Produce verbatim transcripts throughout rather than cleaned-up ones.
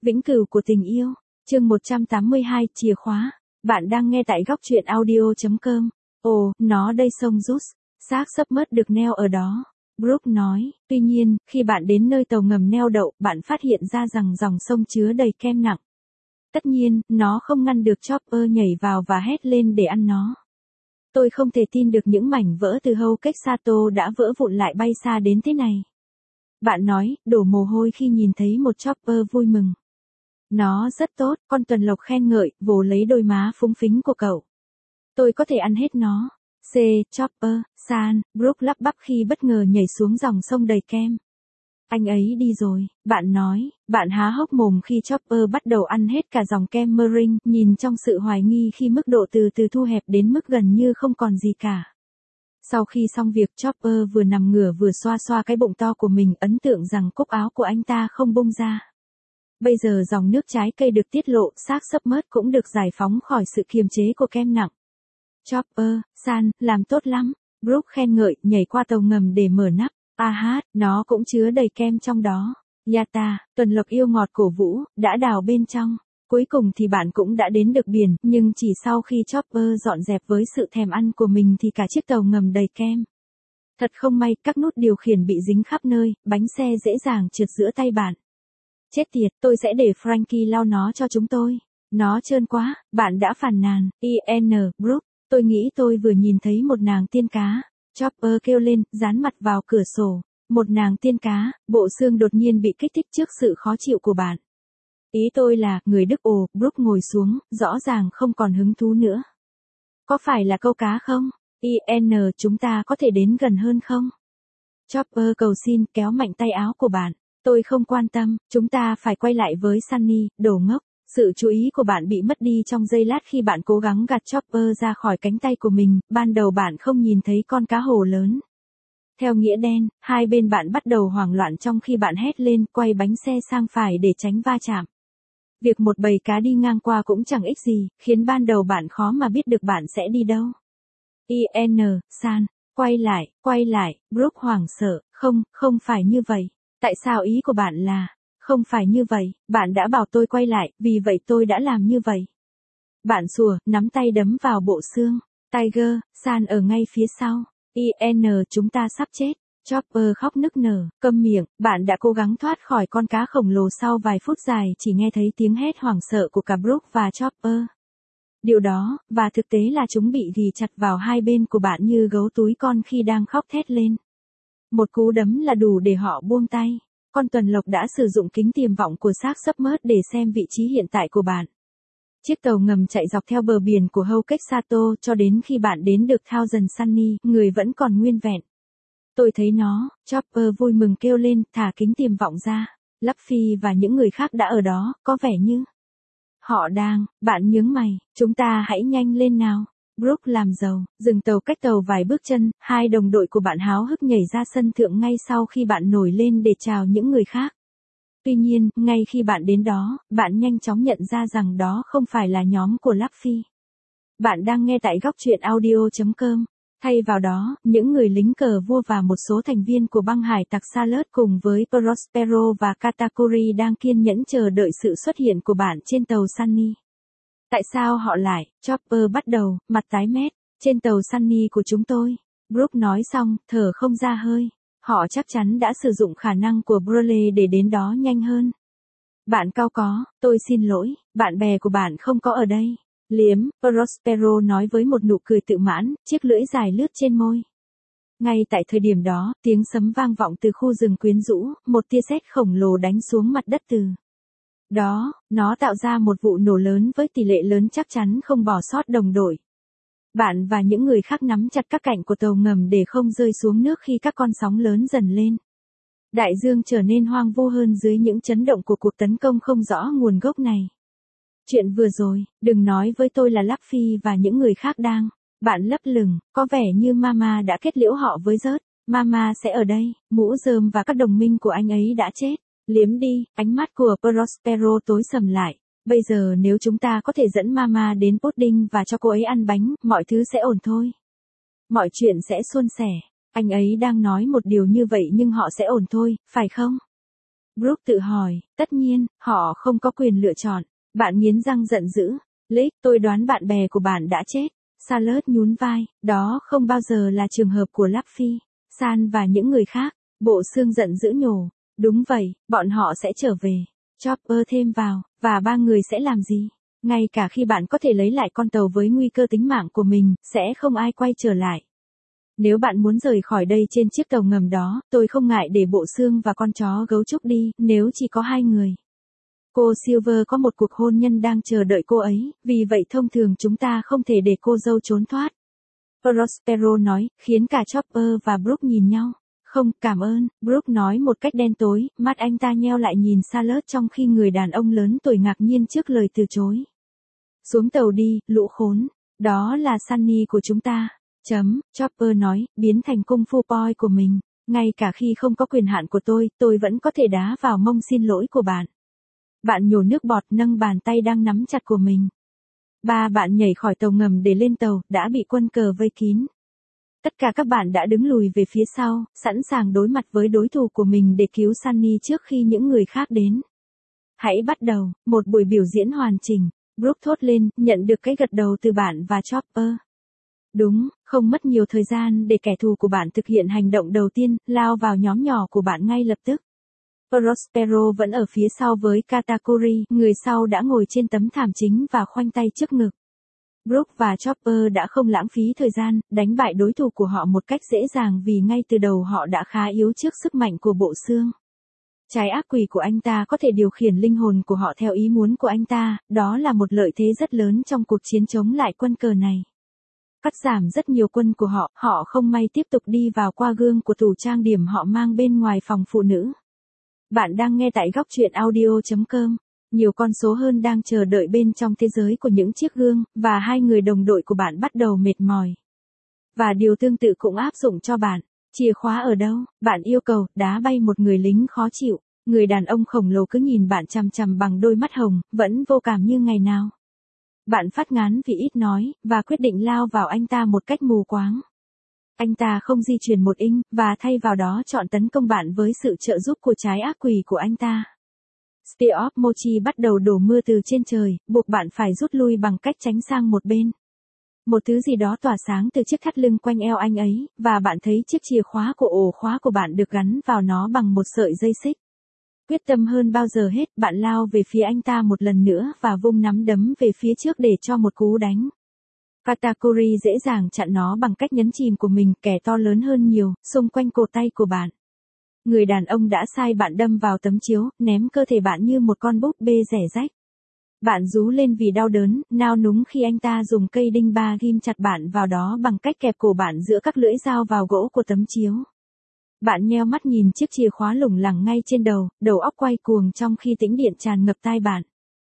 Vĩnh cửu của tình yêu. Chương một trăm tám mươi hai, chìa khóa. Bạn đang nghe tại góc truyện audio chấm com. Ồ, nó đây sông Rút. Xác sấp mớt được neo ở đó. Brooke nói, tuy nhiên, khi bạn đến nơi tàu ngầm neo đậu, bạn phát hiện ra rằng dòng sông chứa đầy kem nặng. Tất nhiên, nó không ngăn được Chopper nhảy vào và hét lên để ăn nó. Tôi không thể tin được những mảnh vỡ từ hâu Kexato đã vỡ vụn lại bay xa đến thế này. Bạn nói, đổ mồ hôi khi nhìn thấy một Chopper vui mừng. Nó rất tốt, con tuần lộc khen ngợi, vồ lấy đôi má phúng phính của cậu. Tôi có thể ăn hết nó. C. Chopper, San, Brooke lắp bắp khi bất ngờ nhảy xuống dòng sông đầy kem. Anh ấy đi rồi, bạn nói, bạn há hốc mồm khi Chopper bắt đầu ăn hết cả dòng kem meringue, nhìn trong sự hoài nghi khi mức độ từ từ thu hẹp đến mức gần như không còn gì cả. Sau khi xong việc, Chopper vừa nằm ngửa vừa xoa xoa cái bụng to của mình, ấn tượng rằng cúc áo của anh ta không bung ra. Bây giờ dòng nước trái cây được tiết lộ, xác sấp mớt cũng được giải phóng khỏi sự kiềm chế của kem nặng. Chopper, San, làm tốt lắm. Brooke khen ngợi, nhảy qua tàu ngầm để mở nắp. A hát, nó cũng chứa đầy kem trong đó. Yata, tuần lộc yêu ngọt cổ vũ, đã đào bên trong. Cuối cùng thì bạn cũng đã đến được biển, nhưng chỉ sau khi Chopper dọn dẹp với sự thèm ăn của mình thì cả chiếc tàu ngầm đầy kem. Thật không may, các nút điều khiển bị dính khắp nơi, bánh xe dễ dàng trượt giữa tay bạn. Chết tiệt, tôi sẽ để Frankie lau nó cho chúng tôi. Nó trơn quá, bạn đã phàn nàn. i en Brooke, tôi nghĩ tôi vừa nhìn thấy một nàng tiên cá. Chopper kêu lên, dán mặt vào cửa sổ. Một nàng tiên cá, bộ xương đột nhiên bị kích thích trước sự khó chịu của bạn. Ý tôi là, người Đức ồ, Brooke ngồi xuống, rõ ràng không còn hứng thú nữa. Có phải là câu cá không? i en chúng ta có thể đến gần hơn không? Chopper cầu xin, kéo mạnh tay áo của bạn. Tôi không quan tâm, chúng ta phải quay lại với Sunny, đồ ngốc. Sự chú ý của bạn bị mất đi trong giây lát khi bạn cố gắng gạt Chopper ra khỏi cánh tay của mình, ban đầu bạn không nhìn thấy con cá hổ lớn. Theo nghĩa đen, hai bên bạn bắt đầu hoảng loạn trong khi bạn hét lên, quay bánh xe sang phải để tránh va chạm. Việc một bầy cá đi ngang qua cũng chẳng ích gì, khiến ban đầu bạn khó mà biết được bạn sẽ đi đâu. i en San, quay lại, quay lại, Brooke hoảng sợ, không, không phải như vậy. Tại sao ý của bạn là, không phải như vậy, bạn đã bảo tôi quay lại, vì vậy tôi đã làm như vậy. Bạn sủa, nắm tay đấm vào bộ xương. Tiger, San ở ngay phía sau. i en chúng ta sắp chết. Chopper khóc nức nở, câm miệng, bạn đã cố gắng thoát khỏi con cá khổng lồ sau vài phút dài chỉ nghe thấy tiếng hét hoảng sợ của cả Brooke và Chopper. Điều đó, và thực tế là chúng bị ghì chặt vào hai bên của bạn như gấu túi con khi đang khóc thét lên. Một cú đấm là đủ để họ buông tay. Con tuần lộc đã sử dụng kính tiềm vọng của xác sấp mớt để xem vị trí hiện tại của bạn. Chiếc tàu ngầm chạy dọc theo bờ biển của hâu Kexato cho đến khi bạn đến được Thousand Sunny, người vẫn còn nguyên vẹn. Tôi thấy nó, Chopper vui mừng kêu lên, thả kính tiềm vọng ra. Luffy và những người khác đã ở đó, có vẻ như họ đang, bạn nhướng mày, chúng ta hãy nhanh lên nào. Brooke làm giàu, dừng tàu cách tàu vài bước chân, hai đồng đội của bạn háo hức nhảy ra sân thượng ngay sau khi bạn nổi lên để chào những người khác. Tuy nhiên, ngay khi bạn đến đó, bạn nhanh chóng nhận ra rằng đó không phải là nhóm của Luffy. Bạn đang nghe tại góc truyện audio chấm com. Thay vào đó, những người lính cờ vua và một số thành viên của băng hải tặc Salad cùng với Prospero và Katakuri đang kiên nhẫn chờ đợi sự xuất hiện của bạn trên tàu Sunny. Tại sao họ lại, Chopper bắt đầu, mặt tái mét, trên tàu Sunny của chúng tôi. Brooke nói xong, thở không ra hơi. Họ chắc chắn đã sử dụng khả năng của Brule để đến đó nhanh hơn. Bạn cao có, tôi xin lỗi, bạn bè của bạn không có ở đây. Liếm, Prospero nói với một nụ cười tự mãn, chiếc lưỡi dài lướt trên môi. Ngay tại thời điểm đó, tiếng sấm vang vọng từ khu rừng quyến rũ, một tia sét khổng lồ đánh xuống mặt đất từ đó, nó tạo ra một vụ nổ lớn với tỷ lệ lớn chắc chắn không bỏ sót đồng đội. Bạn và những người khác nắm chặt các cạnh của tàu ngầm để không rơi xuống nước khi các con sóng lớn dần lên. Đại dương trở nên hoang vu hơn dưới những chấn động của cuộc tấn công không rõ nguồn gốc này. Chuyện vừa rồi, đừng nói với tôi là Luffy và những người khác đang, bạn lấp lửng, có vẻ như Mama đã kết liễu họ với rớt. Mama sẽ ở đây, mũ rơm và các đồng minh của anh ấy đã chết. Liếm đi, ánh mắt của Prospero tối sầm lại. Bây giờ nếu chúng ta có thể dẫn Mama đến Pudding và cho cô ấy ăn bánh, mọi thứ sẽ ổn thôi. Mọi chuyện sẽ suôn sẻ. Anh ấy đang nói một điều như vậy nhưng họ sẽ ổn thôi, phải không? Brooke tự hỏi, tất nhiên, họ không có quyền lựa chọn. Bạn nghiến răng giận dữ. Liz, tôi đoán bạn bè của bạn đã chết. Charlotte nhún vai, đó không bao giờ là trường hợp của Laffy, San và những người khác. Bộ xương giận dữ nhổ. Đúng vậy, bọn họ sẽ trở về. Chopper thêm vào, và ba người sẽ làm gì? Ngay cả khi bạn có thể lấy lại con tàu với nguy cơ tính mạng của mình, sẽ không ai quay trở lại. Nếu bạn muốn rời khỏi đây trên chiếc tàu ngầm đó, tôi không ngại để bộ xương và con chó gấu trúc đi, nếu chỉ có hai người. Cô Silver có một cuộc hôn nhân đang chờ đợi cô ấy, vì vậy thông thường chúng ta không thể để cô dâu trốn thoát. Prospero nói, khiến cả Chopper và Brooke nhìn nhau. Không, cảm ơn, Brooke nói một cách đen tối, mắt anh ta nheo lại nhìn Charlotte trong khi người đàn ông lớn tuổi ngạc nhiên trước lời từ chối. Xuống tàu đi, lũ khốn, đó là Sunny của chúng ta. Chấm, Chopper nói, biến thành cung phu boy của mình. Ngay cả khi không có quyền hạn của tôi, tôi vẫn có thể đá vào mông xin lỗi của bạn. Bạn nhổ nước bọt nâng bàn tay đang nắm chặt của mình. Ba bạn nhảy khỏi tàu ngầm để lên tàu, đã bị quân cờ vây kín. Tất cả các bạn đã đứng lùi về phía sau, sẵn sàng đối mặt với đối thủ của mình để cứu Sunny trước khi những người khác đến. Hãy bắt đầu, một buổi biểu diễn hoàn chỉnh. Brooke thốt lên, nhận được cái gật đầu từ bạn và Chopper. Đúng, không mất nhiều thời gian để kẻ thù của bạn thực hiện hành động đầu tiên, lao vào nhóm nhỏ của bạn ngay lập tức. Prospero vẫn ở phía sau với Katakuri, người sau đã ngồi trên tấm thảm chính và khoanh tay trước ngực. Brooke và Chopper đã không lãng phí thời gian, đánh bại đối thủ của họ một cách dễ dàng vì ngay từ đầu họ đã khá yếu trước sức mạnh của bộ xương. Trái ác quỷ của anh ta có thể điều khiển linh hồn của họ theo ý muốn của anh ta, đó là một lợi thế rất lớn trong cuộc chiến chống lại quân cờ này. Cắt giảm rất nhiều quân của họ, họ không may tiếp tục đi vào qua gương của tủ trang điểm họ mang bên ngoài phòng phụ nữ. Bạn đang nghe tại góc truyện audio chấm com. Nhiều con số hơn đang chờ đợi bên trong thế giới của những chiếc gương, và hai người đồng đội của bạn bắt đầu mệt mỏi. Và điều tương tự cũng áp dụng cho bạn. Chìa khóa ở đâu? Bạn yêu cầu, đá bay một người lính khó chịu. Người đàn ông khổng lồ cứ nhìn bạn chằm chằm bằng đôi mắt hồng, vẫn vô cảm như ngày nào. Bạn phát ngán vì ít nói, và quyết định lao vào anh ta một cách mù quáng. Anh ta không di chuyển một inch, và thay vào đó chọn tấn công bạn với sự trợ giúp của trái ác quỷ của anh ta. Spear of Mochi bắt đầu đổ mưa từ trên trời, buộc bạn phải rút lui bằng cách tránh sang một bên. Một thứ gì đó tỏa sáng từ chiếc thắt lưng quanh eo anh ấy, và bạn thấy chiếc chìa khóa của ổ khóa của bạn được gắn vào nó bằng một sợi dây xích. Quyết tâm hơn bao giờ hết, bạn lao về phía anh ta một lần nữa và vung nắm đấm về phía trước để cho một cú đánh. Katakuri dễ dàng chặn nó bằng cách nhấn chìm của mình, kẻ to lớn hơn nhiều, xung quanh cổ tay của bạn. Người đàn ông đã sai bạn đâm vào tấm chiếu, ném cơ thể bạn như một con búp bê rẻ rách. Bạn rú lên vì đau đớn, nao núng khi anh ta dùng cây đinh ba ghim chặt bạn vào đó bằng cách kẹp cổ bạn giữa các lưỡi dao vào gỗ của tấm chiếu. Bạn nheo mắt nhìn chiếc chìa khóa lủng lẳng ngay trên đầu, đầu óc quay cuồng trong khi tĩnh điện tràn ngập tai bạn.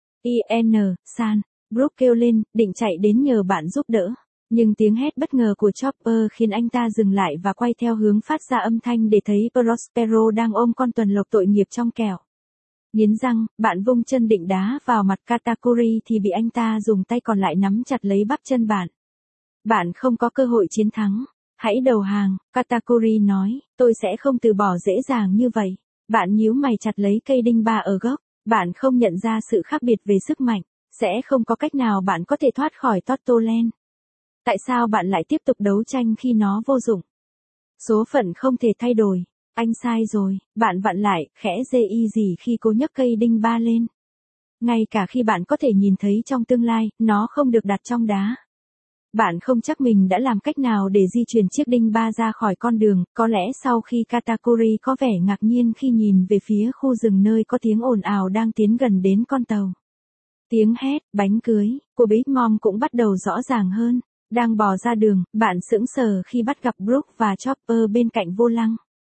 In, San, Brooke kêu lên, định chạy đến nhờ bạn giúp đỡ. Nhưng tiếng hét bất ngờ của Chopper khiến anh ta dừng lại và quay theo hướng phát ra âm thanh để thấy Prospero đang ôm con tuần lộc tội nghiệp trong kẹo. Nghiến răng, bạn vung chân định đá vào mặt Katakuri thì bị anh ta dùng tay còn lại nắm chặt lấy bắp chân bạn. Bạn không có cơ hội chiến thắng. Hãy đầu hàng, Katakuri nói, tôi sẽ không từ bỏ dễ dàng như vậy. Bạn nhíu mày chặt lấy cây đinh ba ở gốc. Bạn không nhận ra sự khác biệt về sức mạnh. Sẽ không có cách nào bạn có thể thoát khỏi Tortoland. Tại sao bạn lại tiếp tục đấu tranh khi nó vô dụng? Số phận không thể thay đổi. Anh sai rồi, bạn vặn lại, khẽ dê y gì khi cố nhấc cây đinh ba lên. Ngay cả khi bạn có thể nhìn thấy trong tương lai, nó không được đặt trong đá. Bạn không chắc mình đã làm cách nào để di chuyển chiếc đinh ba ra khỏi con đường, có lẽ sau khi Katakuri có vẻ ngạc nhiên khi nhìn về phía khu rừng nơi có tiếng ồn ào đang tiến gần đến con tàu. Tiếng hét, bánh cưới, của Big Mom cũng bắt đầu rõ ràng hơn. Đang bò ra đường, bạn sững sờ khi bắt gặp Brooke và Chopper bên cạnh vô lăng.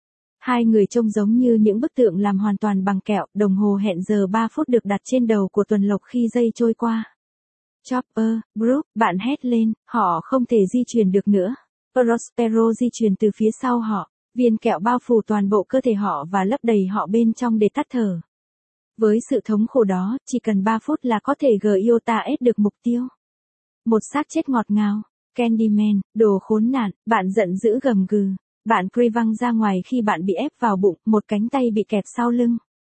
Hai người trông giống như những bức tượng làm hoàn toàn bằng kẹo, đồng hồ hẹn giờ ba phút được đặt trên đầu của tuần lộc khi giây trôi qua. Chopper, Brooke, bạn hét lên, họ không thể di chuyển được nữa. Prospero di chuyển từ phía sau họ, viên kẹo bao phủ toàn bộ cơ thể họ và lấp đầy họ bên trong để tắt thở. Với sự thống khổ đó, chỉ cần ba phút là có thể Giota ép được mục tiêu. Một xác chết ngọt ngào. Candyman, đồ khốn nạn, bạn giận dữ gầm gừ. Bạn Cree văng ra ngoài khi bạn bị ép vào bụng, một cánh tay bị kẹp sau lưng.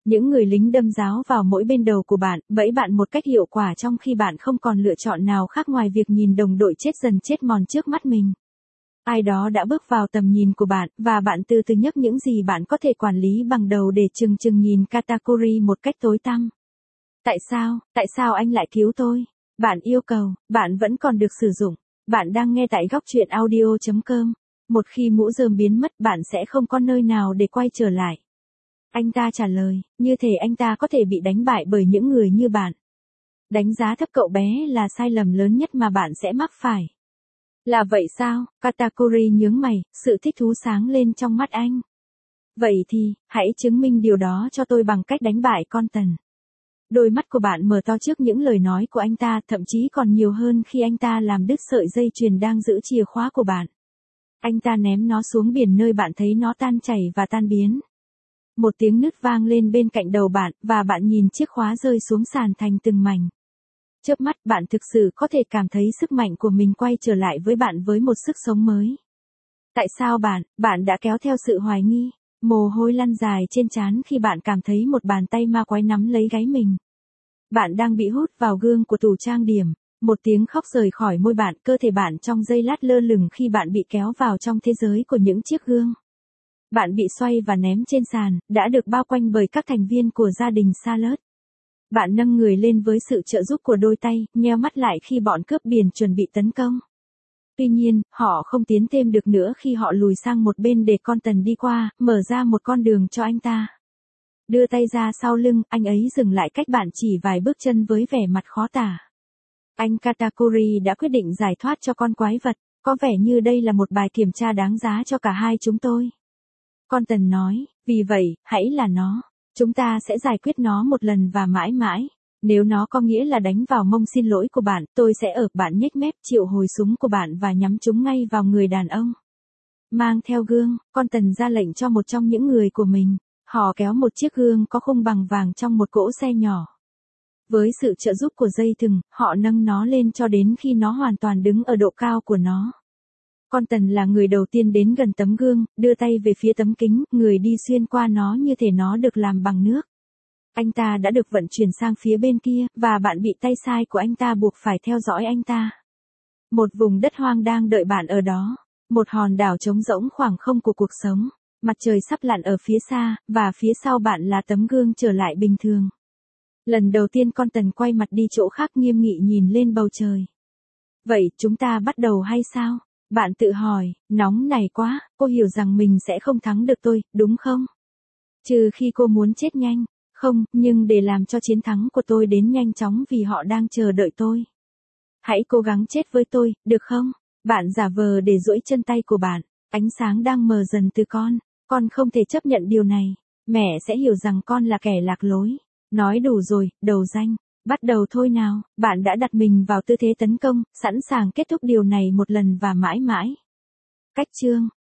Những người lính đâm giáo vào mỗi bên đầu của bạn, bẫy bạn một cách hiệu quả trong khi bạn không còn lựa chọn nào khác ngoài việc nhìn đồng đội chết dần chết mòn trước mắt mình. Ai đó đã bước vào tầm nhìn của bạn, và bạn từ từ nhấc những gì bạn có thể quản lý bằng đầu để chừng chừng nhìn Katakuri một cách tối tăm. Tại sao, tại sao anh lại cứu tôi? Bạn yêu cầu, bạn vẫn còn được sử dụng. Bạn đang nghe tại góc truyện audio chấm com. Một khi mũ rơm biến mất bạn sẽ không có nơi nào để quay trở lại. Anh ta trả lời, như thể anh ta có thể bị đánh bại bởi những người như bạn. Đánh giá thấp cậu bé là sai lầm lớn nhất mà bạn sẽ mắc phải. Là vậy sao? Katakuri nhướng mày, sự thích thú sáng lên trong mắt anh. Vậy thì, hãy chứng minh điều đó cho tôi bằng cách đánh bại con tần. Đôi mắt của bạn mở to trước những lời nói của anh ta, thậm chí còn nhiều hơn khi anh ta làm đứt sợi dây chuyền đang giữ chìa khóa của bạn. Anh ta ném nó xuống biển nơi bạn thấy nó tan chảy và tan biến. Một tiếng nứt vang lên bên cạnh đầu bạn, và bạn nhìn chiếc khóa rơi xuống sàn thành từng mảnh. Chớp mắt bạn thực sự có thể cảm thấy sức mạnh của mình quay trở lại với bạn với một sức sống mới. Tại sao bạn, bạn đã kéo theo sự hoài nghi, mồ hôi lăn dài trên trán khi bạn cảm thấy một bàn tay ma quái nắm lấy gáy mình. Bạn đang bị hút vào gương của tủ trang điểm, một tiếng khóc rời khỏi môi bạn, cơ thể bạn trong giây lát lơ lửng khi bạn bị kéo vào trong thế giới của những chiếc gương. Bạn bị xoay và ném trên sàn, đã được bao quanh bởi các thành viên của gia đình Salad. Bạn nâng người lên với sự trợ giúp của đôi tay, nheo mắt lại khi bọn cướp biển chuẩn bị tấn công. Tuy nhiên, họ không tiến thêm được nữa khi họ lùi sang một bên để con tần đi qua, mở ra một con đường cho anh ta. Đưa tay ra sau lưng, anh ấy dừng lại cách bạn chỉ vài bước chân với vẻ mặt khó tả. Anh Katakuri đã quyết định giải thoát cho con quái vật, có vẻ như đây là một bài kiểm tra đáng giá cho cả hai chúng tôi. Con tần nói, vì vậy, hãy là nó. Chúng ta sẽ giải quyết nó một lần và mãi mãi. Nếu nó có nghĩa là đánh vào mông xin lỗi của bạn, tôi sẽ ở bạn nhếch mép triệu hồi súng của bạn và nhắm chúng ngay vào người đàn ông. Mang theo gương, con tần ra lệnh cho một trong những người của mình. Họ kéo một chiếc gương có khung bằng vàng trong một cỗ xe nhỏ. Với sự trợ giúp của dây thừng, họ nâng nó lên cho đến khi nó hoàn toàn đứng ở độ cao của nó. Con tần là người đầu tiên đến gần tấm gương, đưa tay về phía tấm kính, người đi xuyên qua nó như thể nó được làm bằng nước. Anh ta đã được vận chuyển sang phía bên kia, và bạn bị tay sai của anh ta buộc phải theo dõi anh ta. Một vùng đất hoang đang đợi bạn ở đó. Một hòn đảo trống rỗng khoảng không của cuộc sống. Mặt trời sắp lặn ở phía xa, và phía sau bạn là tấm gương trở lại bình thường. Lần đầu tiên con tần quay mặt đi chỗ khác nghiêm nghị nhìn lên bầu trời. Vậy, chúng ta bắt đầu hay sao? Bạn tự hỏi, nóng này quá, cô hiểu rằng mình sẽ không thắng được tôi, đúng không? Trừ khi cô muốn chết nhanh. Không, nhưng để làm cho chiến thắng của tôi đến nhanh chóng vì họ đang chờ đợi tôi. Hãy cố gắng chết với tôi, được không? Bạn giả vờ để duỗi chân tay của bạn. Ánh sáng đang mờ dần từ con. Con không thể chấp nhận điều này. Mẹ sẽ hiểu rằng con là kẻ lạc lối. Nói đủ rồi, đầu danh. Bắt đầu thôi nào. Bạn đã đặt mình vào tư thế tấn công, sẵn sàng kết thúc điều này một lần và mãi mãi. Cách chương.